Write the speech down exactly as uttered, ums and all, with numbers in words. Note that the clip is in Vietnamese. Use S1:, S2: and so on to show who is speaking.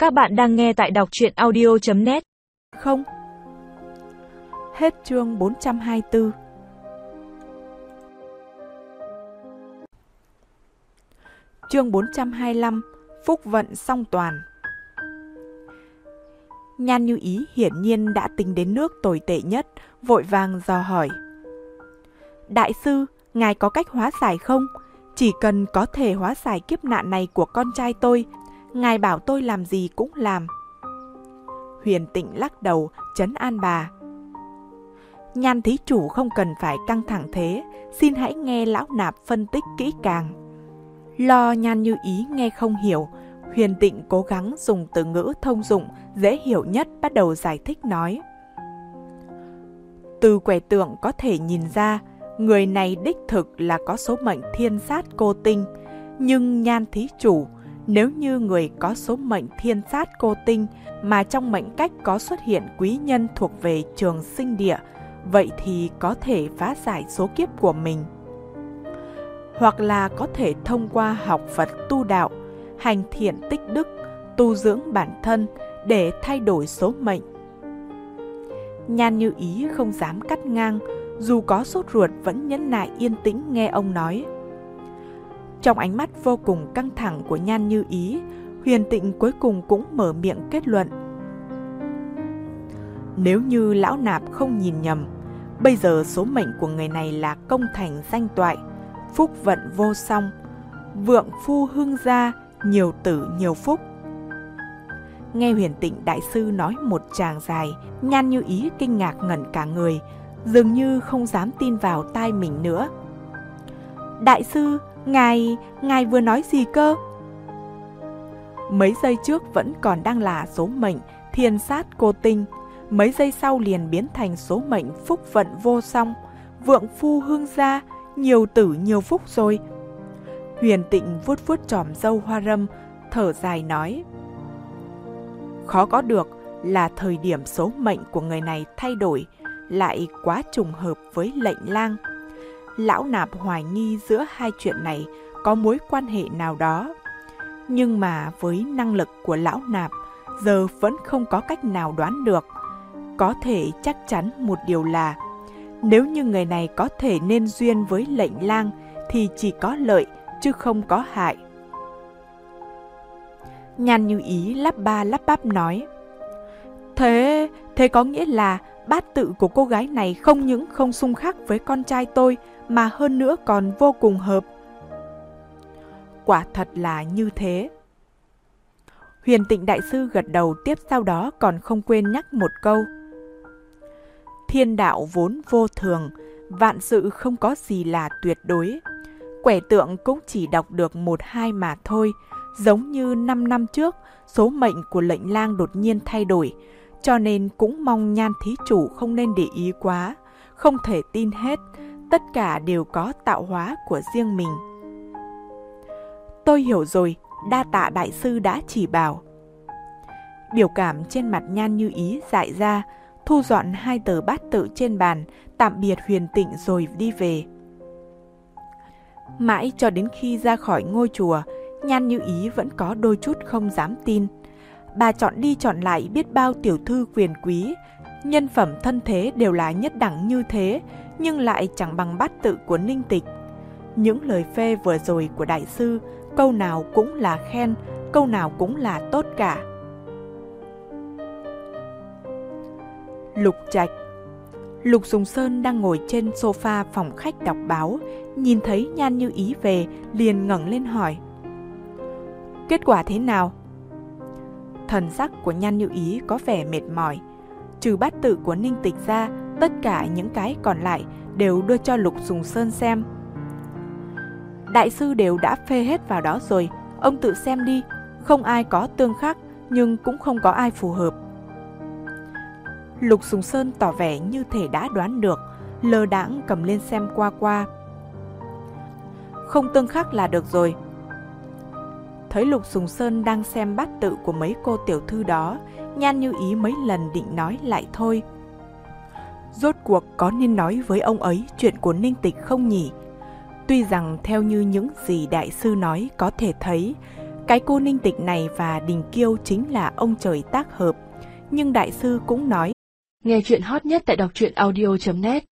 S1: Các bạn đang nghe tại đọc truyện audio chấm net.
S2: Không. Hết chương bốn trăm hai mươi tư. Chương bốn trăm hai mươi lăm. Phúc vận song toàn. Nhan Như Ý hiển nhiên đã tính đến nước tồi tệ nhất, vội vàng dò hỏi. Đại sư, ngài có cách hóa giải không? Chỉ cần có thể hóa giải kiếp nạn này của con trai tôi, ngài bảo tôi làm gì cũng làm. Huyền Tịnh lắc đầu, trấn an bà. Nhan thí chủ không cần phải căng thẳng thế, xin hãy nghe lão nạp phân tích kỹ càng. Lo Nhan Như Ý nghe không hiểu, Huyền Tịnh cố gắng dùng từ ngữ thông dụng, dễ hiểu nhất bắt đầu giải thích nói. Từ quẻ tượng có thể nhìn ra, người này đích thực là có số mệnh thiên sát cô tinh, nhưng Nhan thí chủ, nếu như người có số mệnh thiên sát cô tinh mà trong mệnh cách có xuất hiện quý nhân thuộc về trường sinh địa, vậy thì có thể phá giải số kiếp của mình. Hoặc là có thể thông qua học Phật tu đạo, hành thiện tích đức, tu dưỡng bản thân để thay đổi số mệnh. Nhan Như Ý không dám cắt ngang, dù có sốt ruột vẫn nhẫn nại yên tĩnh nghe ông nói. Trong ánh mắt vô cùng căng thẳng của Nhan Như Ý, Huyền Tịnh cuối cùng cũng mở miệng kết luận. Nếu như lão nạp không nhìn nhầm, bây giờ số mệnh của người này là công thành danh toại, phúc vận vô song, vượng phu hưng gia, nhiều tử nhiều phúc. Nghe Huyền Tịnh đại sư nói một tràng dài, Nhan Như Ý kinh ngạc ngẩn cả người, dường như không dám tin vào tai mình nữa. Đại sư, ngài, ngài vừa nói gì cơ? Mấy giây trước vẫn còn đang là số mệnh thiên sát cô tinh, mấy giây sau liền biến thành số mệnh phúc vận vô song, vượng phu hương gia, nhiều tử nhiều phúc rồi. Huyền Tịnh vuốt vuốt chòm râu hoa râm, thở dài nói. Khó có được là thời điểm số mệnh của người này thay đổi, lại quá trùng hợp với lệnh lang. Lão nạp hoài nghi giữa hai chuyện này có mối quan hệ nào đó. Nhưng mà với năng lực của lão nạp, giờ vẫn không có cách nào đoán được. Có thể chắc chắn một điều là, nếu như người này có thể nên duyên với lệnh lang thì chỉ có lợi chứ không có hại. Nhan Như Ý lắp ba lắp bắp nói. Thế, thế có nghĩa là bát tự của cô gái này không những không xung khắc với con trai tôi mà hơn nữa còn vô cùng hợp. Quả thật là như thế. Huyền Tịnh đại sư gật đầu, tiếp sau đó còn không quên nhắc một câu. Thiên đạo vốn vô thường, vạn sự không có gì là tuyệt đối. Quẻ tượng cũng chỉ đọc được một hai mà thôi, giống như năm năm trước, số mệnh của lệnh lang đột nhiên thay đổi, cho nên cũng mong Nhan thí chủ không nên để ý quá, không thể tin hết, tất cả đều có tạo hóa của riêng mình. Tôi hiểu rồi, đa tạ đại sư đã chỉ bảo. Biểu cảm trên mặt Nhan Như Ý dại ra, thu dọn hai tờ bát tự trên bàn, tạm biệt Huyền Tịnh rồi đi về. Mãi cho đến khi ra khỏi ngôi chùa, Nhan Như Ý vẫn có đôi chút không dám tin. Bà chọn đi chọn lại biết bao tiểu thư quyền quý, nhân phẩm thân thế đều là nhất đẳng như thế, nhưng lại chẳng bằng bát tự của Ninh Tịch. Những lời phê vừa rồi của đại sư, câu nào cũng là khen, câu nào cũng là tốt cả. Lục Trạch. Lục Sùng Sơn đang ngồi trên sofa phòng khách đọc báo, nhìn thấy Nhan Như Ý về, liền ngẩng lên hỏi. Kết quả thế nào? Thần sắc của Nhan Như Ý có vẻ mệt mỏi. Trừ bát tự của Ninh Tịch ra, tất cả những cái còn lại đều đưa cho Lục Sùng Sơn xem. Đại sư đều đã phê hết vào đó rồi, ông tự xem đi, không ai có tương khắc, nhưng cũng không có ai phù hợp. Lục Sùng Sơn tỏ vẻ như thể đã đoán được, lơ đãng cầm lên xem qua qua. Không tương khắc là được rồi. Thấy Lục Sùng Sơn đang xem bát tự của mấy cô tiểu thư đó, Nhan Như Ý mấy lần định nói lại thôi. Rốt cuộc có nên nói với ông ấy chuyện của Ninh Tịch không nhỉ? Tuy rằng theo như những gì đại sư nói có thể thấy, Cái cô Ninh Tịch này và Đình Kiêu chính là ông trời tác hợp. Nhưng đại sư cũng nói,
S3: nghe chuyện hot nhất tại đọc truyện audio chấm net